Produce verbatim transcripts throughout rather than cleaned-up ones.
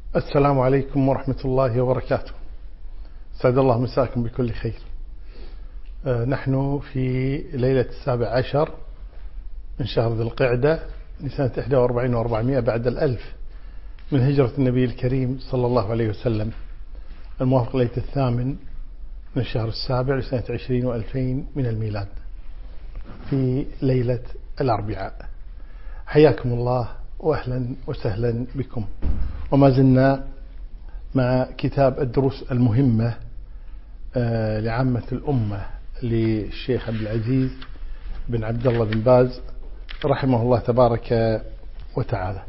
السلام عليكم ورحمة الله وبركاته. سعد الله مساكم بكل خير. آه نحن في ليلة السابع عشر من شهر ذي القعدة لسنة إحدى وأربعين وأربعمائة بعد الألف من هجرة النبي الكريم صلى الله عليه وسلم، الموافق ليلة الثامن من الشهر السابع لسنة عشرين وألفين من الميلاد، في ليلة الأربعاء. حياكم الله وأهلا وسهلا بكم. وما زلنا مع كتاب الدروس المهمة لعامة الأمة للشيخ عبد العزيز بن عبد الله بن باز رحمه الله تبارك وتعالى.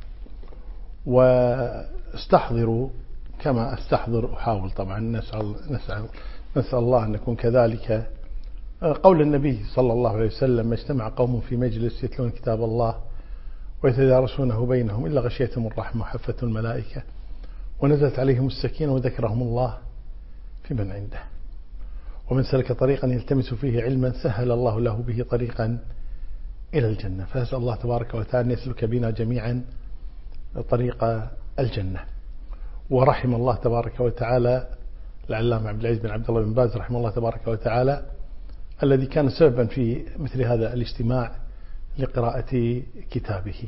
واستحضروا كما استحضر أحاول طبعا نسأل, نسأل, نسأل الله أن نكون كذلك قول النبي صلى الله عليه وسلم: ما اجتمع قوم في مجلس يتلون كتاب الله ويتدارسونه بينهم إلا غشيتهم الرحمة وحفتهم الملائكة ونزلت عليهم السكينة وذكرهم الله في من عنده. ومن سلك طريقا يلتمس فيه علما سهل الله له به طريقا إلى الجنة. فأسأل الله تبارك وتعالى أن يسلك بنا جميعا طريق الجنة. ورحم الله تبارك وتعالى العلامة عبد العزيز بن عبد الله بن باز رحمه الله تبارك وتعالى الذي كان سببا في مثل هذا الاجتماع لقراءة كتابه.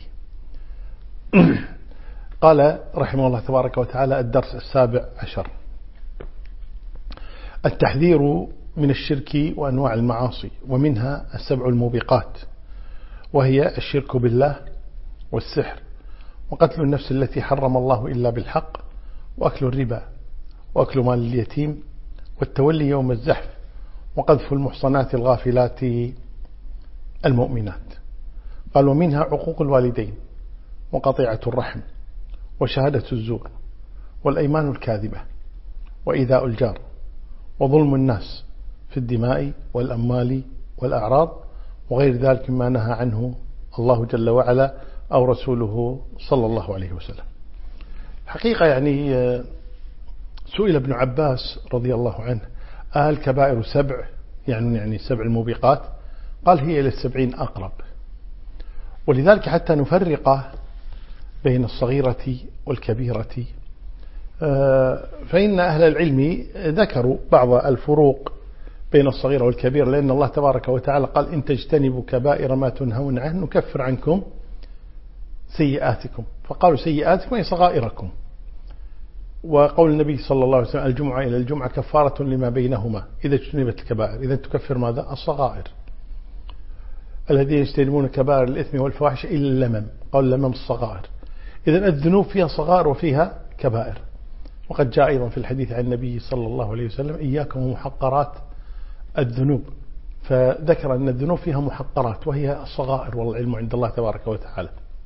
قال رحمه الله تبارك وتعالى: الدرس السابع عشر: التحذير من الشرك وأنواع المعاصي، ومنها السبع الموبقات، وهي الشرك بالله والسحر وقتل النفس التي حرم الله إلا بالحق وأكل الربا وأكل مال اليتيم والتولي يوم الزحف وقذف المحصنات الغافلات المؤمنات. قال: ومنها عقوق الوالدين وقطيعة الرحم وشهادة الزور والأيمان الكاذبة وإيذاء الجار وظلم الناس في الدماء والأموال والأعراض وغير ذلك مما نهى عنه الله جل وعلا أو رسوله صلى الله عليه وسلم. حقيقة يعني سئل ابن عباس رضي الله عنه: أهل كبائر سبع يعني يعني سبع الموبقات؟ قال: هي إلى السبعين أقرب. ولذلك حتى نفرق بين الصغيرة والكبيرة فإن أهل العلم ذكروا بعض الفروق بين الصغيرة والكبيرة، لأن الله تبارك وتعالى قال: إن تجتنبوا كبائر ما تنهون عنه نكفر عنكم سيئاتكم. فقالوا سيئاتكم أي صغائركم. وقول النبي صلى الله عليه وسلم: الجمعة إلى الجمعة كفارة لما بينهما إذا اجتنبت الكبائر. إذا تكفر ماذا؟ الصغائر. الذين يجتنبون كبائر الإثم والفواحش إلا اللمم، قال اللمم الصغائر. إذا الذنوب فيها صغائر وفيها كبائر. وقد جاء أيضا في الحديث عن النبي صلى الله عليه وسلم: إياكم ومحقرات الذنوب. فذكر أن الذنوب فيها محقرات وهي الصغائر، والعلم عند الله تبارك وتعالى.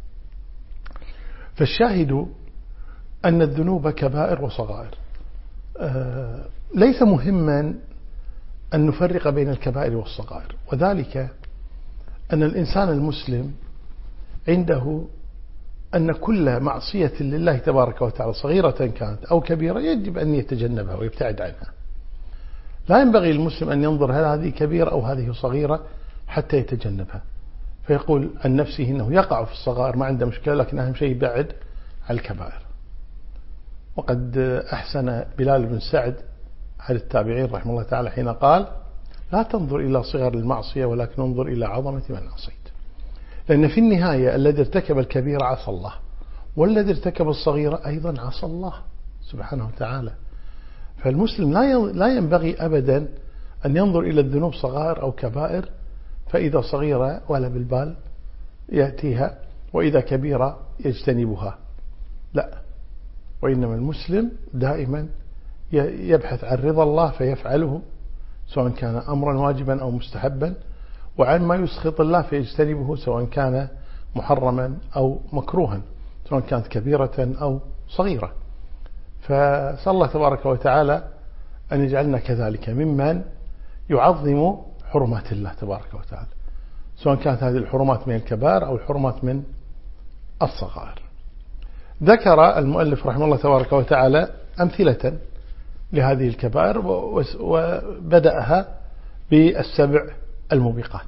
فالشاهد أن الذنوب كبائر وصغائر. آه ليس مهما أن نفرق بين الكبائر والصغائر، وذلك أن الإنسان المسلم عنده أن كل معصية لله تبارك وتعالى صغيرة كانت أو كبيرة يجب أن يتجنبها ويبتعد عنها. لا ينبغي للمسلم أن ينظر هل هذه كبيرة أو هذه صغيرة حتى يتجنبها، فيقول عن نفسه إنه يقع في الصغائر ما عنده مشكلة، لكن أهم شيء يبعد عن الكبائر. وقد أحسن بلال بن سعد أحد التابعين رحمه الله تعالى حين قال: لا تنظر إلى صغر المعصية ولكن انظر إلى عظمة من عصيت. لأن في النهاية الذي ارتكب الكبيرة عصى الله، والذي ارتكب الصغيرة أيضا عصى الله سبحانه وتعالى. فالمسلم لا ينبغي أبدا أن ينظر إلى الذنوب صغائر أو كبائر، فإذا صغيرة ولا بالبال يأتيها، وإذا كبيرة يجتنبها. لا، وإنما المسلم دائما يبحث عن رضا الله فيفعله، سواء كان أمرا واجبا أو مستحبا، وعن ما يسخط الله فيجتنبه، سواء كان محرما أو مكروها، سواء كانت كبيرة أو صغيرة. فسأل الله تبارك وتعالى أن يجعلنا كذلك ممن يعظم حرمات الله تبارك وتعالى، سواء كانت هذه الحرمات من الكبائر أو الحرمات من الصغائر. ذكر المؤلف رحمه الله تبارك وتعالى أمثلة لهذه الكبائر، وبدأها بالسبع الموبقات.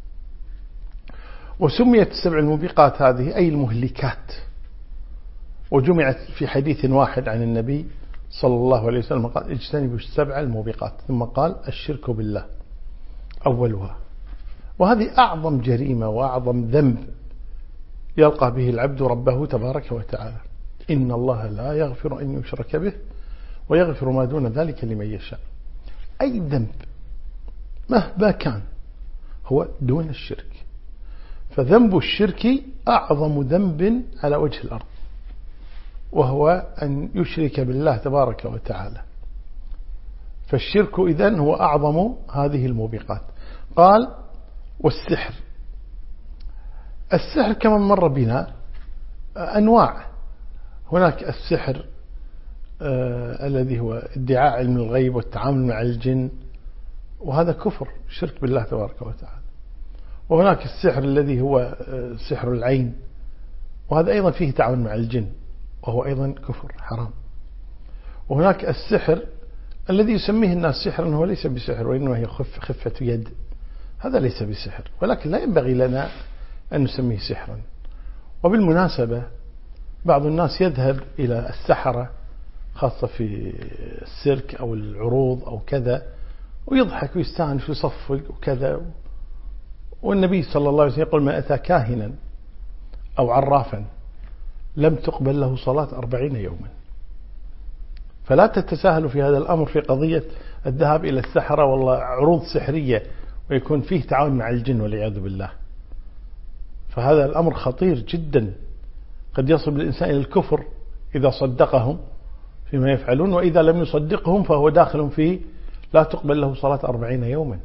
وسميت السبع الموبقات هذه أي المهلكات، وجمعت في حديث واحد عن النبي صلى الله عليه وسلم قال اجتنبوا السبع الموبقات، ثم قال الشرك بالله أولها. وهذه أعظم جريمة وأعظم ذنب يلقى به العبد ربه تبارك وتعالى. إن الله لا يغفر أن يشرك به ويغفر ما دون ذلك لمن يشاء. أي ذنب مهما كان هو دون الشرك، فذنب الشرك أعظم ذنب على وجه الأرض، وهو أن يشرك بالله تبارك وتعالى. فالشرك إذن هو أعظم هذه الموبقات. قال والسحر. السحر كما مر بنا أنواع. هناك السحر آه الذي هو ادعاء علم الغيب والتعامل مع الجن، وهذا كفر شرك بالله تبارك وتعالى. وهناك السحر الذي هو آه سحر العين، وهذا أيضا فيه تعاون مع الجن، وهو أيضا كفر حرام. وهناك السحر الذي يسميه الناس سحرا هو ليس بسحر، وإنما هي خف خفة يد، هذا ليس بسحر، ولكن لا ينبغي لنا أن نسميه سحرا. وبالمناسبة بعض الناس يذهب إلى السحرة خاصة في السيرك أو العروض أو كذا، ويضحك ويستانس ويصفق وكذا. والنبي صلى الله عليه وسلم يقول ما أتى كاهنا أو عرافا لم تقبل له صلاة أربعين يوما. فلا تتساهلوا في هذا الأمر في قضية الذهاب إلى السحرة والله عروض سحرية ويكون فيه تعاون مع الجن والعياذ بالله. فهذا الأمر خطير جدا، قد يصل الإنسان إلى الكفر إذا صدقهم فيما يفعلون، وإذا لم يصدقهم فهو داخل فيه لا تقبل له صلاة أربعين يوما.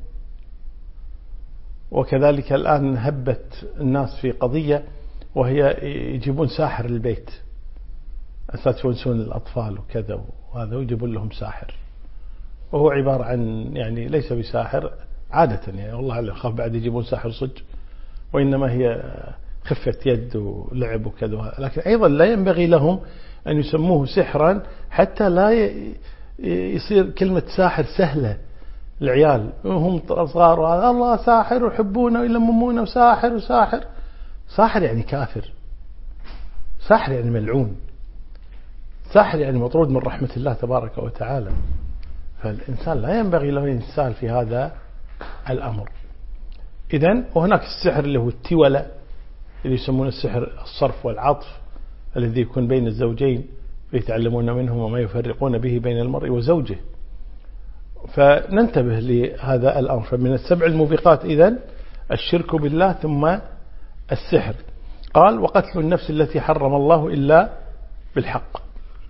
وكذلك الآن هبت الناس في قضية وهي يجيبون ساحر البيت، أساس يونسون الأطفال وكذا، وهذا ويجيبون لهم ساحر، وهو عبارة عن يعني ليس بساحر عادة، يعني والله اللي خاف بعد يجيبون ساحر صج، وإنما هي خفة يد ولعب وكذا. لكن أيضا لا ينبغي لهم أن يسموه سحرا حتى لا يصير كلمة ساحر سهلة العيال وهم صغار، الله ساحر ويحبونه ويلممونه وساحر وساحر. ساحر يعني كافر، ساحر يعني ملعون، ساحر يعني مطرود من رحمة الله تبارك وتعالى. فالإنسان لا ينبغي له أن يتساهل في هذا الأمر. إذن وهناك السحر اللي هو التولى اللي يسمونه السحر الصرف والعطف، الذي يكون بين الزوجين فيتعلمون منهم وما يفرقون به بين المرء وزوجه. فننتبه لهذا الأمر. فمن السبع الموبقات إذن الشرك بالله، ثم السحر. قال وقتل النفس التي حرم الله إلا بالحق.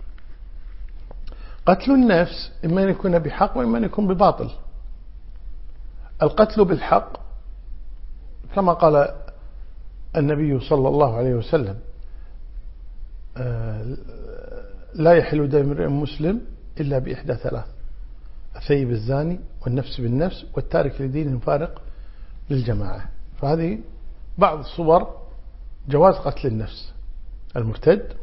قتل النفس إما أن يكون بحق وإما أن يكون بباطل. القتل بالحق كما قال النبي صلى الله عليه وسلم لا يحل دم امرئ مسلم إلا بإحدى ثلاث: الثيب الزاني والنفس بالنفس والتارك لدينه فارق للجماعة. فهذه بعض صور جواز قتل النفس: المرتد،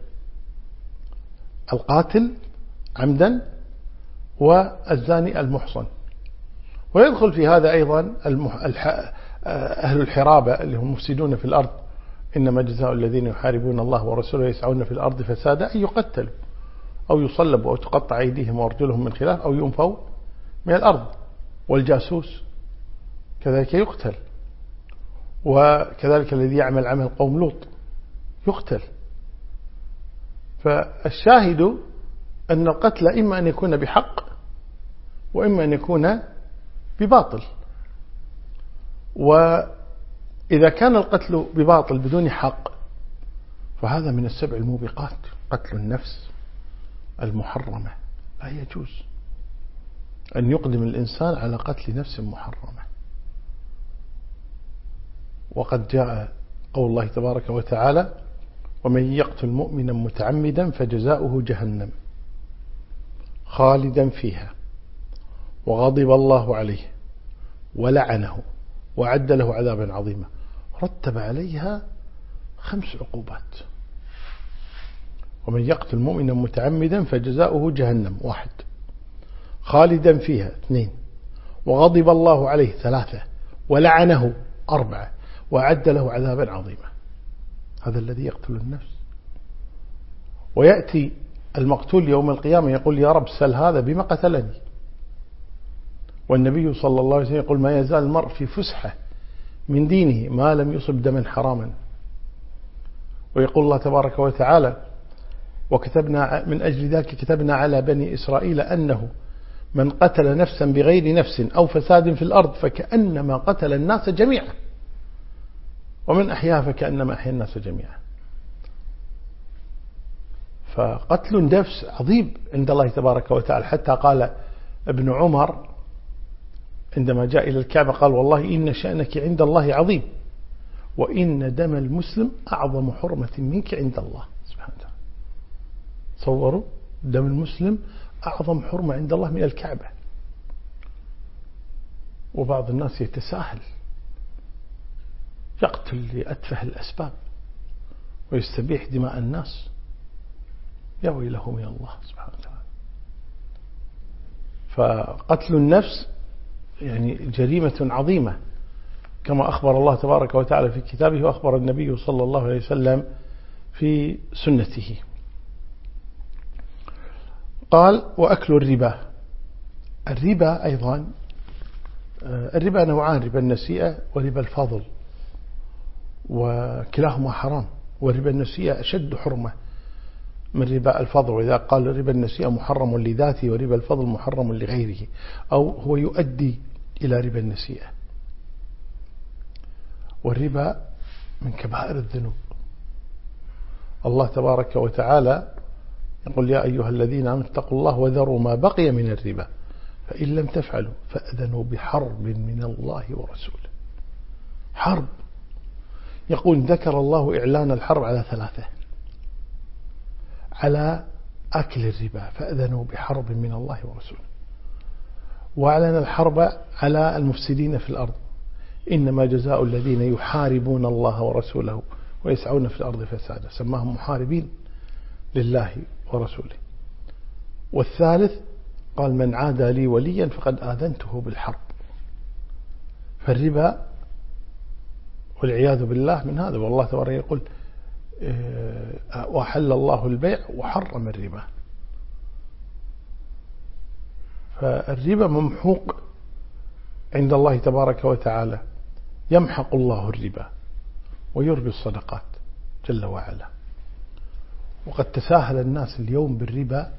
القاتل عمدا، والزاني المحصن. ويدخل في هذا أيضا أهل الحرابة اللي هم مفسدون في الأرض، إنما جزاء الذين يحاربون الله ورسوله يسعون في الأرض فسادا أن يقتلوا أو يصلبوا أو تقطع أيديهم وأرجلهم من خلاف أو ينفوا من الأرض. والجاسوس كذلك يقتل، وكذلك الذي يعمل عمل قوم لوط يقتل. فالشاهد أن القتل إما أن يكون بحق وإما أن يكون بباطل. وإذا كان القتل بباطل بدون حق فهذا من السبع الموبقات. قتل النفس المحرمة لا يجوز أن يقدم الإنسان على قتل نفس محرمة. وقد جاء قول الله تبارك وتعالى ومن يقتل مؤمنا متعمدا فجزاؤه جهنم خالدا فيها وغضب الله عليه ولعنه وعد له عذابا عظيما. رتب عليها خمس عقوبات. ومن يقتل مؤمنا متعمدا فجزاؤه جهنم واحد، خالدا فيها اثنين، وغضب الله عليه ثلاثة، ولعنه أربعة، وعد له عذابا عظيما. هذا الذي يقتل النفس. ويأتي المقتول يوم القيامة يقول يا رب سل هذا بما قتلني. والنبي صلى الله عليه وسلم يقول ما يزال المرء في فسحة من دينه ما لم يصب دما حراما. ويقول الله تبارك وتعالى وكتبنا من أجل ذلك كتبنا على بني إسرائيل أنه من قتل نفسا بغير نفس أو فساد في الأرض فكأنما قتل الناس جميعا ومن أحياها فكأنما أحيا الناس جميعا. فقتل النفس عظيم عند الله تبارك وتعالى، حتى قال ابن عمر عندما جاء إلى الكعبة قال والله إن شأنك عند الله عظيم وإن دم المسلم أعظم حرمة منك عند الله سبحانه وتعالى. تصوروا دم المسلم أعظم حرمة عند الله من الكعبة. وبعض الناس يتساهل يقتل لأتفه الأسباب ويستبيح دماء الناس، يا ويله من الله سبحانه وتعالى. فقتل النفس يعني جريمة عظيمة كما أخبر الله تبارك وتعالى في كتابه وأخبر النبي صلى الله عليه وسلم في سنته. قال وأكل الربا. الربا أيضا الربا نوعان، ربا النسيئة وربا الفضل، وكلاهما حرام، وربا النسيئة أشد حرمة من ربا الفضل. وإذا قال ربا النسيئة محرم لذاته وربا الفضل محرم لغيره، أو هو يؤدي إلى ربا النسيئة. والربا من كبائر الذنوب. الله تبارك وتعالى يقول يا أيها الذين آمنوا اتقوا الله وذروا ما بقي من الربا فإن لم تفعلوا فأذنوا بحرب من الله ورسوله. حرب، يقول ذكر الله إعلان الحرب على ثلاثة: على أكل الربا فأذنوا بحرب من الله ورسوله، وأعلن الحرب على المفسدين في الأرض إنما جزاء الذين يحاربون الله ورسوله ويسعون في الأرض فسادا، سماهم محاربين لله ورسوله. والثالث قال من عادى لي وليا فقد آذنته بالحرب. فالربا والعياذ بالله من هذا. والله تبارك يقول وحل الله البيع وحرم الربا. فالربا ممحوق عند الله تبارك وتعالى، يمحق الله الربا ويربي الصدقات جل وعلا. وقد تساهل الناس اليوم بالربا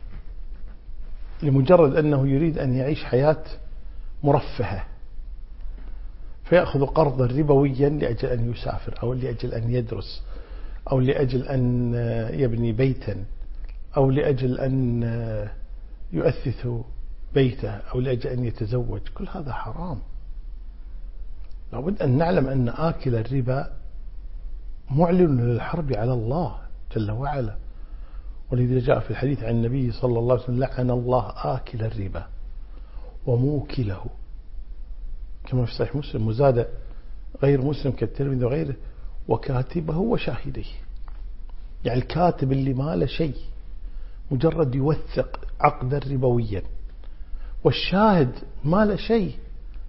لمجرد أنه يريد أن يعيش حياة مرفهة، فيأخذ قرضا ربويا لأجل أن يسافر أو لأجل أن يدرس أو لأجل أن يبني بيتا أو لأجل أن يؤثث بيته أو لأجل أن يتزوج. كل هذا حرام. لابد أن نعلم أن آكل الربا معلن للحرب على الله جل وعلا. ولذا جاء في الحديث عن النبي صلى الله عليه وسلم لعن الله آكل الربا وموكله، كما في صحيح مسلم، وزاد غير مسلم كالترمذي وغيره وكاتبه وشاهديه. يعني الكاتب اللي ما له شيء مجرد يوثق عقدا ربويا، والشاهد ما له شيء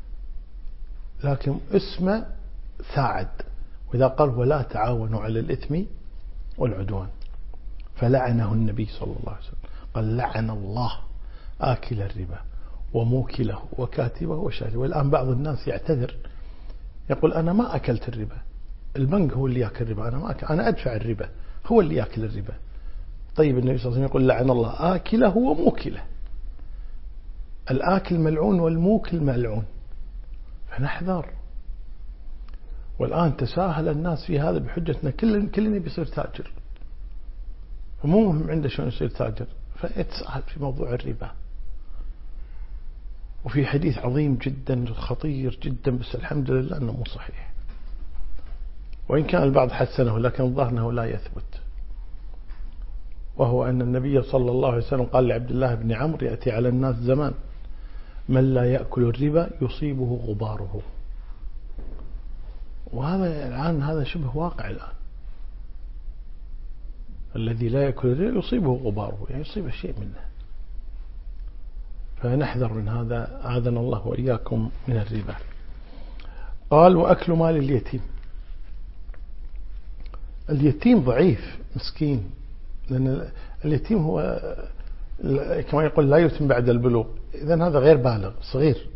لكن اسمه ساعد. وإذا قال ولا تعاونوا على الإثم والعدوان، فلعنه النبي صلى الله عليه وسلم قال لعن الله آكل الربا وموكله وكاتبه وشاهده. والآن بعض الناس يعتذر يقول أنا ما أكلت الربا، البنك هو اللي يأكل الربا، أنا ما أكل، أنا أدفع الربا، هو اللي يأكل الربا. طيب النبي صلى الله عليه وسلم يقول لعن الله آكله وموكله. الآكل ملعون والموكل ملعون، فنحذر. والآن تساهل الناس في هذا بحجتنا كل كل بيصير تاجر، ومو مهم عنده شلون يصير تاجر، فيتساهل في موضوع الربا. وفي حديث عظيم جدا خطير جدا بس الحمد لله أنه مو صحيح، وإن كان البعض حسنه لكن ظاهره لا يثبت، وهو أن النبي صلى الله عليه وسلم قال لعبد الله بن عمرو يأتي على الناس زمان من لا يأكل الربا يصيبه غباره. وهذا الآن هذا شبه واقع الآن، الذي لا يأكل الربا يصيبه غباره، يعني يصيب شيء منه. فنحذر من هذا، أعاذنا الله وإياكم من الربا. قال وأكل مال اليتيم. اليتيم ضعيف مسكين لأن اليتيم هو كما يقول لا يتم بعد البلوغ، إذن هذا غير بالغ صغير.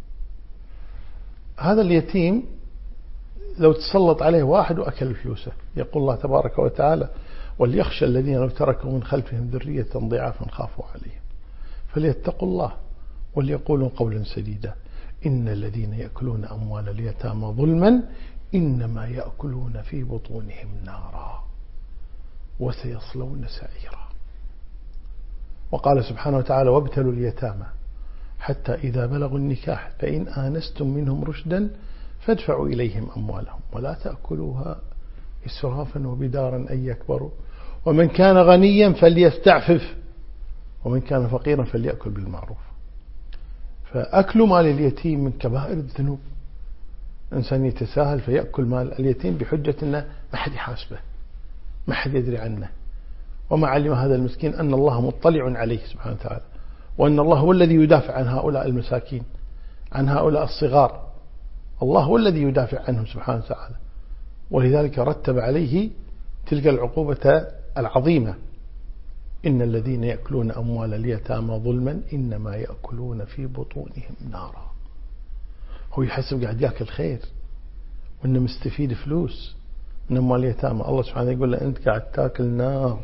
هذا اليتيم لو تسلط عليه واحد وأكل فلوسه، يقول الله تبارك وتعالى وليخشى الذين لو تركوا من خلفهم ذرية ضعافا خافوا عليهم فليتقوا الله وليقولوا قولا سديدا إن الذين يأكلون أموال اليتامى ظلما إنما يأكلون في بطونهم نارا وسيصلون سعيرا. وقال سبحانه وتعالى وابتلوا اليتامى حتى إذا بلغوا النكاح فإن آنستم منهم رشدا فادفعوا إليهم أموالهم ولا تأكلوها إسرافا وبدارا أن يكبروا ومن كان غنيا فليستعفف ومن كان فقيرا فليأكل بالمعروف. فأكل مال اليتيم من كبائر الذنوب. إنسان يتساهل فيأكل مال اليتيم بحجة أنه ما حد يحاسبه ما حد يدري عنه، وما علم هذا المسكين أن الله مطلع عليه سبحانه وتعالى، وأن الله هو الذي يدافع عن هؤلاء المساكين، عن هؤلاء الصغار. الله هو الذي يدافع عنهم سبحانه وتعالى، ولذلك رتب عليه تلك العقوبة العظيمة إن الذين يأكلون أموال اليتامى ظلما إنما يأكلون في بطونهم نارا. هو يحسب قاعد يأكل خير وإنه مستفيد فلوس من أموال اليتامى، الله سبحانه يقول له أنت قاعد تأكل نار.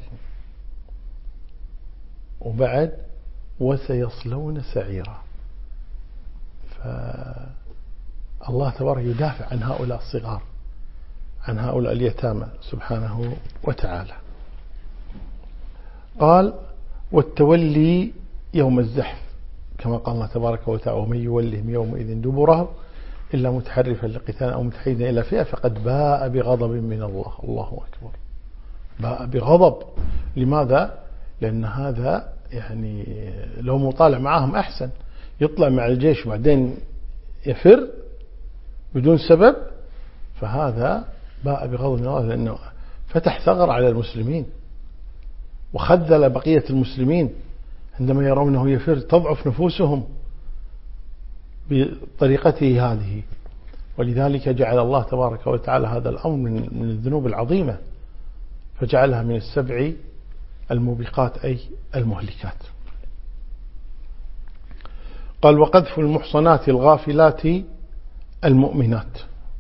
وبعد وسيصلون سعيرا. فالله تبارك يدافع عن هؤلاء الصغار، عن هؤلاء اليتامى سبحانه وتعالى. قال والتولي يوم الزحف كما قال الله تبارك وتعالى ومن يولهم يومئذ دبره إلا متحرفا لقتال أو متحيزا إلى فئة فقد باء بغضب من الله. الله أكبر، باء بغضب. لماذا؟ لأن هذا يعني لو مطالع معهم أحسن، يطلع مع الجيش وبعدين يفر بدون سبب، فهذا باء بغضب من الله لأنه فتح ثغر على المسلمين وخذل بقية المسلمين. عندما يرونه يفر تضعف نفوسهم بطريقته هذه، ولذلك جعل الله تبارك وتعالى هذا الأمر من الذنوب العظيمة، فجعلها من السبع الموبقات أي المهلكات. قال وقذف المحصنات الغافلات المؤمنات.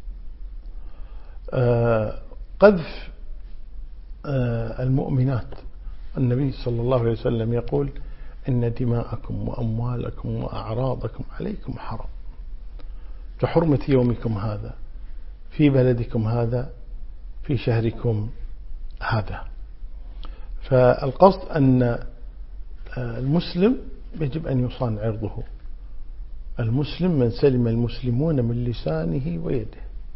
آه قذف آه المؤمنات، النبي صلى الله عليه وسلم يقول إن دماءكم وأموالكم وأعراضكم عليكم حرام كحرمة يومكم هذا في بلدكم هذا في شهركم هذا. فالقصد أن المسلم يجب أن يصان عرضه. المسلم من سلم المسلمون من لسانه ويده،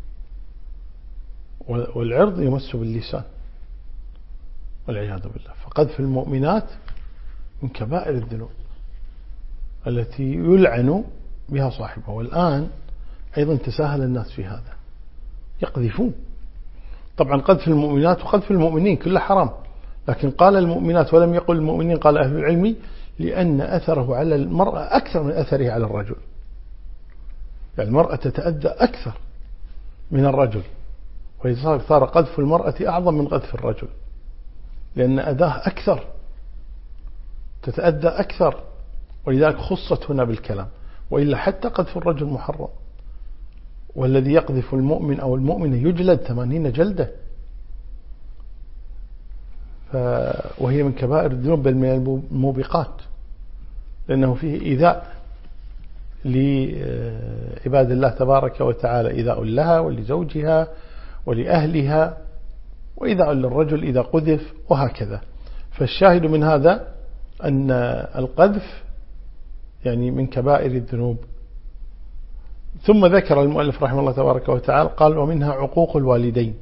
والعرض يمس باللسان والعياذ بالله. فقذف المؤمنات من كبائر الذنوب التي يلعن بها صاحبها. والآن أيضا تساهل الناس في هذا، يقذفون. طبعا قذف المؤمنات وقذف المؤمنين كله حرام، لكن قال المؤمنات ولم يقل المؤمنين، قال أهل العلم لأن أثره على المرأة أكثر من أثره على الرجل. يعني المرأة تتأذى أكثر من الرجل، ولذلك صار قذف المرأة أعظم من قذف الرجل، لأن أذاه أكثر، تتأذى أكثر، ولذلك خصت هنا بالكلام. وإلا حتى قذف الرجل محرم، والذي يقذف المؤمن أو المؤمن يجلد ثمانين جلدة. وهي من كبائر الذنوب بل من الموبقات، لأنه فيه إيذاء لعباد الله تبارك وتعالى، إيذاء لها ولزوجها ولأهلها، وإيذاء للرجل إذا قذف، وهكذا. فالشاهد من هذا أن القذف يعني من كبائر الذنوب. ثم ذكر المؤلف رحمه الله تبارك وتعالى قال ومنها عقوق الوالدين.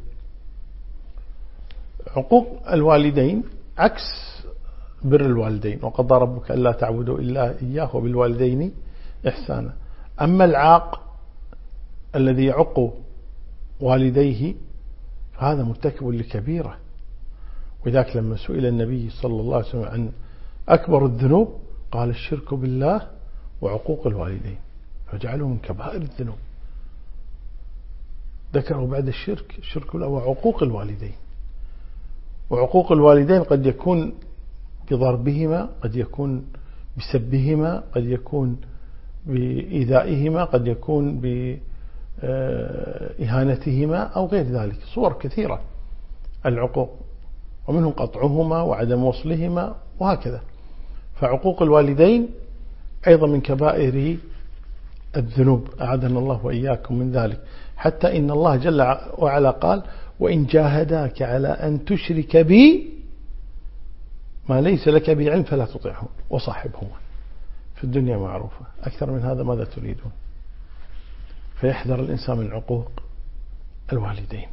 عقوق الوالدين عكس بر الوالدين، وقضى ربك ألا تعبدوا إلا إياه وبالوالدين إحسانا. أما العاق الذي يعق والديه فهذا مرتكب لكبيرة، وذاك لما سئل النبي صلى الله عليه وسلم عن أكبر الذنوب قال الشرك بالله وعقوق الوالدين، فجعلوا من كبائر الذنوب. ذكروا بعد الشرك الشرك بالله وعقوق الوالدين. وعقوق الوالدين قد يكون بضربهما، قد يكون بسبهما، قد يكون بإيذائهما، قد يكون بإهانتهما أو غير ذلك. صور كثيرة العقوق، ومنهم قطعهما وعدم وصلهما وهكذا. فعقوق الوالدين أيضا من كبائر الذنوب، أعاذنا الله وإياكم من ذلك. حتى إن الله جل وعلا قال: وإن جاهداك على أن تشرك بي ما ليس لك به علم فلا تطعهم وصاحبهما في الدنيا معروفة. أكثر من هذا ماذا تريدون؟ فيحذر الإنسان من عقوق الوالدين.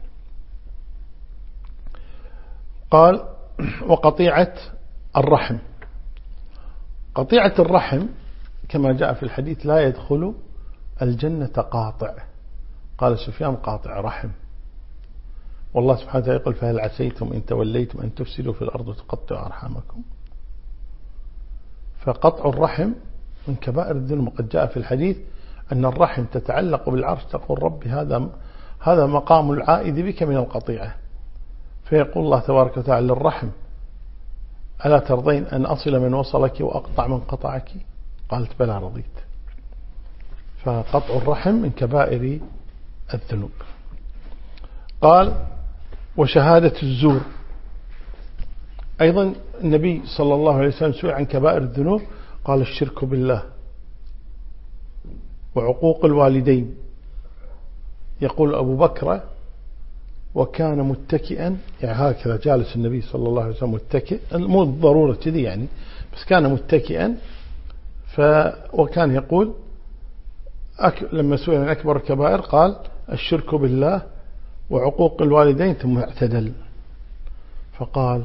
قال: وقطيعة الرحم. قطيعة الرحم كما جاء في الحديث: لا يدخل الجنة قاطع. قال سفيان: قاطع رحم. والله سبحانه وتعالى يقول: فهل عسيتم إن توليتم أن تفسدوا في الأرض وتقطعوا أرحامكم. فقطع الرحم من كبائر الذنوب. قد جاء في الحديث أن الرحم تتعلق بالعرش، تقول: ربي هذا هذا مقام العائد بك من القطيعة. فيقول الله تبارك وتعالى للرحم: ألا ترضين أن أصل من وصلك وأقطع من قطعك؟ قالت: بلى رضيت. فقطع الرحم من كبائر الذنوب. قال: وشهادة الزور. أيضا النبي صلى الله عليه وسلم سئل عن كبائر الذنوب، قال: الشرك بالله وعقوق الوالدين. يقول أبو بكر: وكان متكئا، يعني هكذا جالس النبي صلى الله عليه وسلم متكئ، مو ضرورة كذي يعني، بس كان متكئا. ف وكان يقول أك... لما سئل عن أكبر الكبائر قال: الشرك بالله وعقوق الوالدين، ثم اعتدل فقال: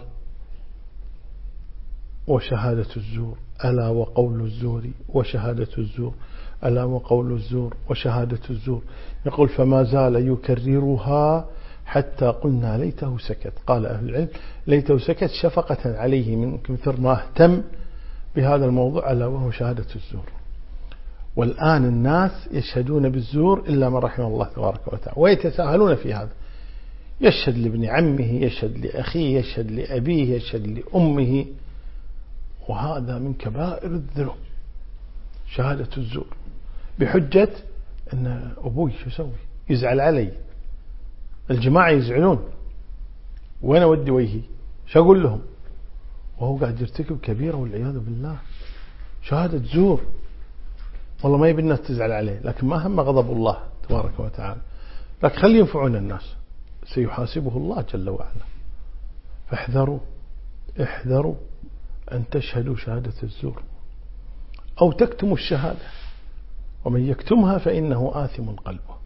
وشهادة الزور، ألا وقول الزور وشهادة الزور، ألا وقول الزور وشهادة الزور. يقول: فما زال يكررها حتى قلنا ليته سكت. قال أهل العلم: ليته سكت شفقة عليه من كثر ما اهتم بهذا الموضوع، ألا وهو شهادة الزور. والآن الناس يشهدون بالزور إلا من رحمه الله تبارك وتعالى، ويتساهلون في هذا. يشهد لابن عمه، يشهد لأخيه، يشهد لأبيه، يشهد لأمه، وهذا من كبائر الذنوب شهادة الزور، بحجة أن أبوي شو يسوي؟ يزعل علي، الجماعة يزعلون، وين أودي وجهي؟ شو أقول لهم؟ وهو قاعد يرتكب كبيرة والعياذ بالله. شهادة زور، والله ما يبي الناس تزعل عليه، لكن ما هم غضب الله تبارك وتعالى، لكن خلي ينفعون الناس، سيحاسبه الله جل وعلا. فاحذروا احذروا أن تشهدوا شهادة الزور أو تكتموا الشهادة، ومن يكتمها فإنه آثم قلبه.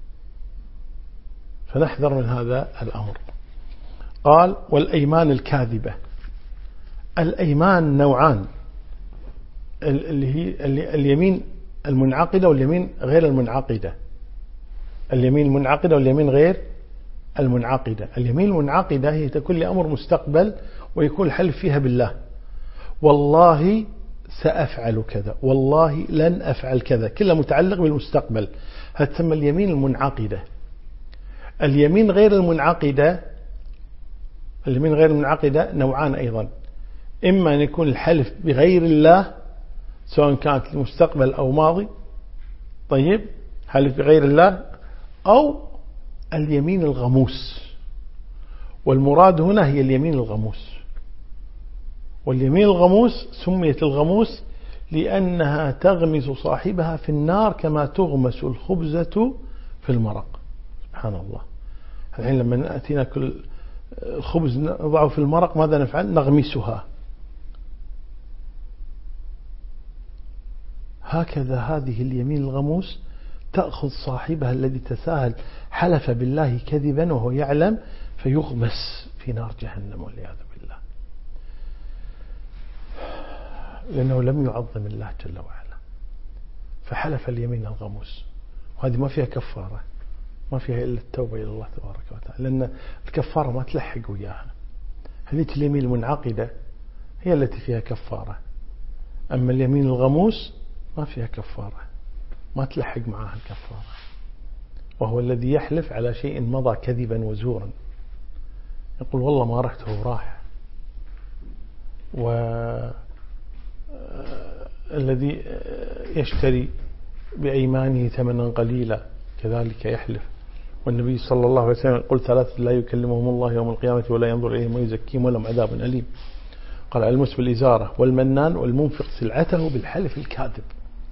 فنحذر من هذا الأمر. قال: والأيمان الكاذبة. الأيمان نوعان، اللي هي اليمين المنعقدة واليمين غير المنعقدة. اليمين المنعقدة واليمين غير المنعقدة. اليمين المنعقدة هي تكون لأمر مستقبل ويكون الحلف فيها بالله: والله سأفعل كذا، والله لن أفعل كذا، كلها متعلق بالمستقبل. هذا تسمى اليمين المنعقدة. اليمين غير المنعقدة اليمين غير المنعقدة نوعان أيضا: إما أن يكون الحلف بغير الله، سواء كانت المستقبل أو ماضي، طيب حلف بغير الله، أو اليمين الغموس. والمراد هنا هي اليمين الغموس. واليمين الغموس سميت الغموس لأنها تغمس صاحبها في النار كما تغمس الخبزة في المرق. سبحان الله. الحين لما نأتي نأكل الخبز نضعه في المرق ماذا نفعل؟ نغمسها. هكذا هذه اليمين الغموس تأخذ صاحبها الذي تساهل حلف بالله كذبا وهو يعلم، فيغمس في نار جهنم والعياذ بالله، لأنه لم يعظم الله جل وعلا، فحلف اليمين الغموس. وهذه ما فيها كفارة، ما فيها إلا التوبة إلى الله تبارك وتعالى، لأن الكفارة ما تلحق وياها. هذه اليمين المنعقدة هي التي فيها كفارة، أما اليمين الغموس ما فيها كفارة، ما تلحق معها الكفارة. وهو الذي يحلف على شيء مضى كذبا وزورا، يقول والله ما رحت هو راح، والذي يشتري بأيمانه ثمنا قليلا كذلك يحلف. والنبي صلى الله عليه وسلم قل ثلاثة لا يكلمهم الله يوم القيامة ولا ينظر إليهم ويزكيهم ولهم عذاب أليم. قال المس بالإزارة والمنان والمنفق سلعته بالحلف الكاذب.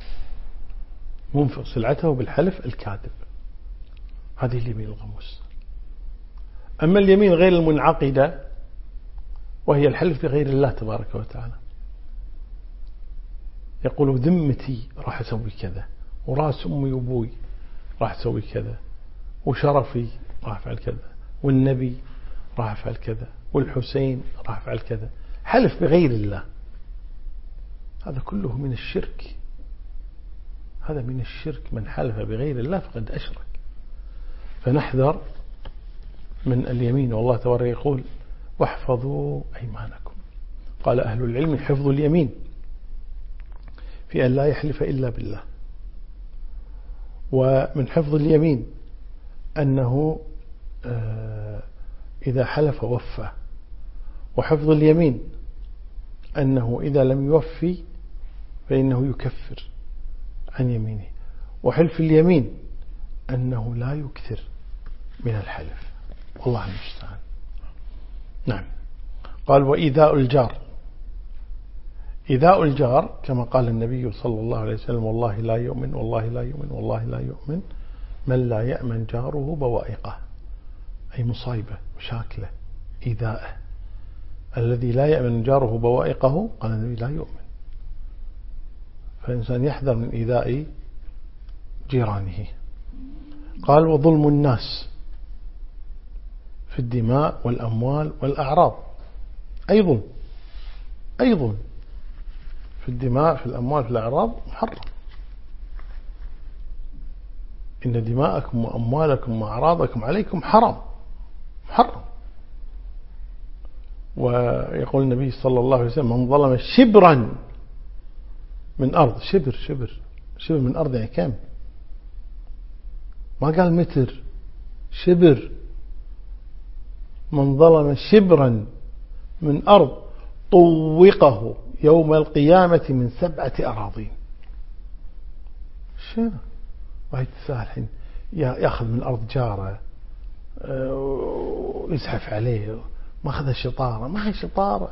منفق سلعته بالحلف الكاذب، هذه اليمين الغموس. أما اليمين غير المنعقدة وهي الحلف بغير الله تبارك وتعالى، يقول ذمتي راح أسوي كذا، وراس أمي وأبوي راح أسوي كذا، وشرفي راح أفعل كذا، والنبي راح أفعل كذا، والحسين راح أفعل كذا، حلف بغير الله. هذا كله من الشرك، هذا من الشرك. من حلف بغير الله فقد أشرك. فنحذر من اليمين. والله تبارك يقول واحفظوا أيمانكم. قال أهل العلم حفظ اليمين في أن لا يحلف إلا بالله. ومن حفظ اليمين أنه إذا حلف وفى. وحفظ اليمين أنه إذا لم يوفي فإنه يكفر عن يمينه. وحلف اليمين أنه لا يكثر من الحلف، والله المستعان. نعم. قال وإيذاء الجار. إيذاء الجار كما قال النبي صلى الله عليه وسلم والله لا يؤمن والله لا يؤمن والله لا يؤمن من لا يأمن جاره بوائقه، أي مصايبة مشاكلة إيذاءه. الذي لا يأمن جاره بوائقه قال النبي لا يؤمن. فالإنسان يحذر من إيذاء جيرانه. قال وظلم الناس في الدماء والأموال والأعراض، أي ظلم، أي ظلم في الدماء في الأموال في الأعراض محرم. إن دماءكم وأموالكم وأعراضكم عليكم حرام، محرم. ويقول النبي صلى الله عليه وسلم من ظلم شبرا من أرض، شبر شبر شبر من أرض يعني كم؟ ما قال متر، شبر. من ظلم شبرا من أرض طوقه يوم القيامة من سبعة أراضين. شنو وايد سهل الحين يأخذ من أرض جاره ويزحف عليه، ما أخذ شطارة، ما هي شطارة،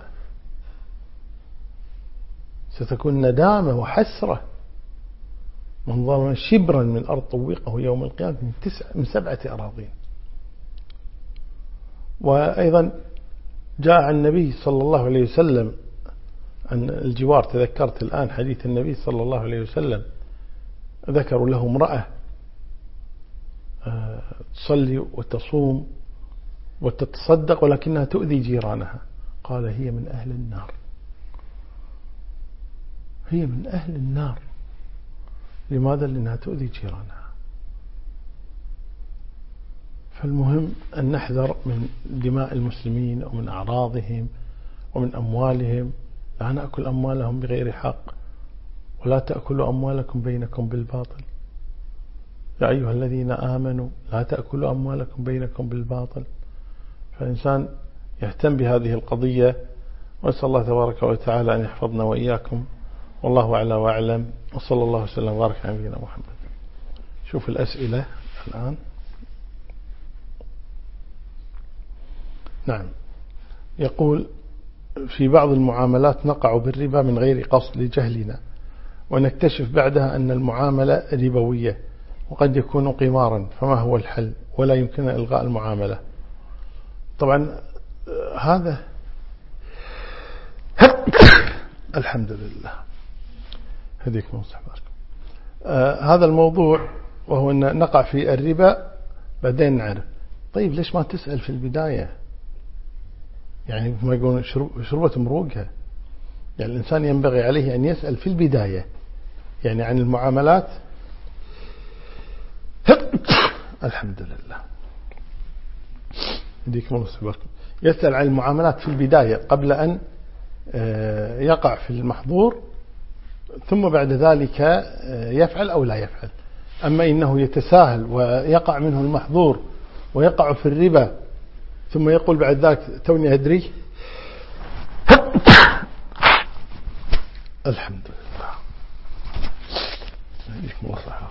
ستكون ندامة وحسرة. من ظلم شبرا من أرض طوقه يوم القيامة من, تسع من سبعة أراضين. وأيضا جاء عن النبي صلى الله عليه وسلم عن الجوار، تذكرت الآن حديث النبي صلى الله عليه وسلم، ذكروا له امرأة تصلي وتصوم وتتصدق ولكنها تؤذي جيرانها، قال هي من أهل النار، هي من أهل النار. لماذا؟ لأنها تؤذي جيرانها. فالمهم أن نحذر من دماء المسلمين ومن أعراضهم ومن أموالهم. لا نأكل أموالهم بغير حق، ولا تأكلوا أموالكم بينكم بالباطل. يا أيها الذين آمنوا لا تأكلوا أموالكم بينكم بالباطل. فالإنسان يهتم بهذه القضية، وأسأل الله تبارك وتعالى أن يحفظنا وإياكم، والله أعلى وأعلم، وصلى الله وسلم وبارك على نبينا محمد. شوف الأسئلة الآن. نعم. يقول في بعض المعاملات نقع بالربا من غير قصد لجهلنا، ونكتشف بعدها أن المعاملة ربوية وقد يكون قمارا، فما هو الحل؟ ولا يمكن إلغاء المعاملة. طبعا هذا الحمد لله هديكم وصحباركم. آه هذا الموضوع، وهو أن نقع في الربا بعدين نعرف. طيب ليش ما تسأل في البداية؟ يعني ما يقولون شربة مروقها. يعني الإنسان ينبغي عليه أن يسأل في البداية، يعني عن المعاملات. الحمد لله يديكم الله وصحباركم. يسأل عن المعاملات في البداية قبل أن يقع في المحظور، ثم بعد ذلك يفعل أو لا يفعل. أما إنه يتساهل ويقع منه المحظور ويقع في الربا ثم يقول بعد ذلك توني أدري، الحمد لله. يهديكم الله صحات.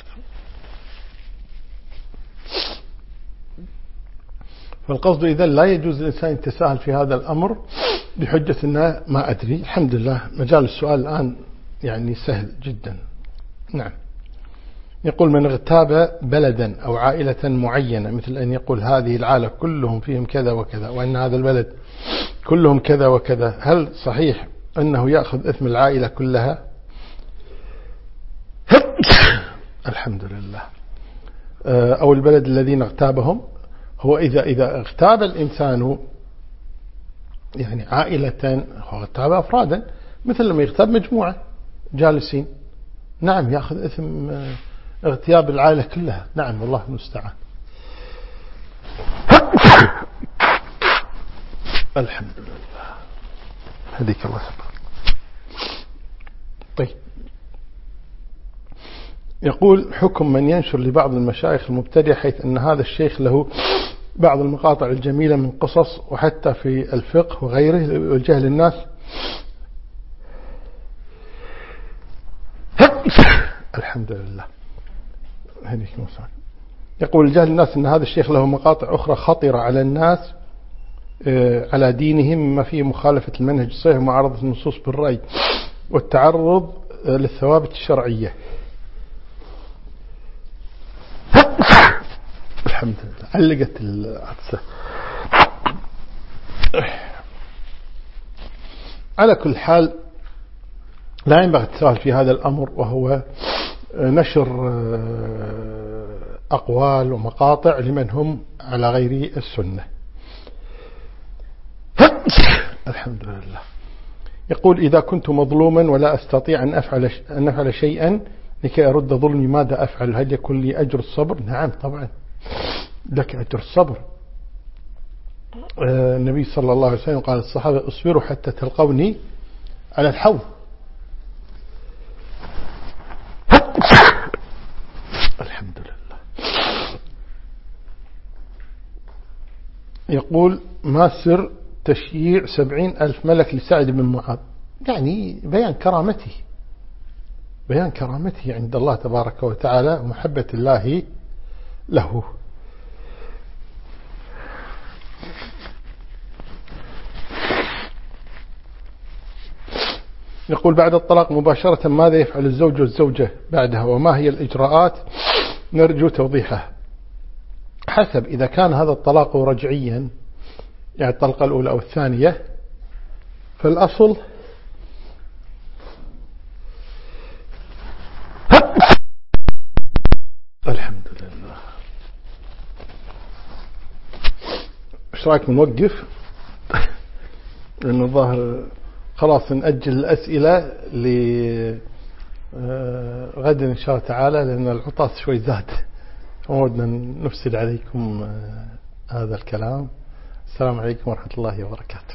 فالقصد إذا لا يجوز الإنسان يتساهل في هذا الأمر بحجة أنه ما أدري. الحمد لله مجال السؤال الآن يعني سهل جدا. نعم. يقول من اغتاب بلدا أو عائلة معينة، مثل أن يقول هذه العائلة كلهم فيهم كذا وكذا، وأن هذا البلد كلهم كذا وكذا، هل صحيح أنه يأخذ إثم العائلة كلها؟ الحمد لله. أو البلد الذين اغتابهم. هو إذا إذا اغتاب الإنسان يعني عائلة، هو اغتاب أفرادا، مثل لما يغتاب مجموعة جالسين، نعم يأخذ إثم اغتياب العائلة كلها. نعم والله المستعان. الحمد لله. هديك الله سبحانه. طيب، يقول حكم من ينشر لبعض المشايخ المبتدع حيث أن هذا الشيخ له بعض المقاطع الجميلة من قصص وحتى في الفقه وغيره والجهل الناس. الحمد لله. يقول الجهل الناس أن هذا الشيخ له مقاطع أخرى خطيرة على الناس على دينهم، مما فيه مخالفة المنهج الصحيح ومعارضة النصوص بالرأي والتعرض للثوابت الشرعية. الحمد لله. علقت العدسة. على كل حال لا ينبغي التساهل في هذا الأمر، وهو نشر أقوال ومقاطع لمن هم على غير السنة. الحمد لله. يقول إذا كنت مظلوما ولا أستطيع أن أفعل أن أفعل شيئا لكي أرد ظلمي ماذا أفعل؟ هل يكون لي أجر الصبر؟ نعم طبعا لك أجر الصبر. النبي صلى الله عليه وسلم قال الصحابة اصبروا حتى تلقوني على الحوض. الحمد لله. يقول ما سر تشييع سبعين ألف ملك لسعد بن معاذ؟ يعني بيان كرامته، بيان كرامته عند الله تبارك وتعالى ومحبة الله له. يقول بعد الطلاق مباشرة ماذا يفعل الزوج والزوجة بعدها وما هي الإجراءات؟ نرجو توضيحها. حسب، إذا كان هذا الطلاق رجعيا يعني الطلقة الأولى أو الثانية، فالأصل الحمد لله. ايش رايك نوقف؟ لأنه الظاهر خلاص نأجل الأسئلة لغدا إن شاء الله تعالى، لأن العطاس شوي زاد، ودنا نفسد عليكم هذا الكلام. السلام عليكم ورحمة الله وبركاته.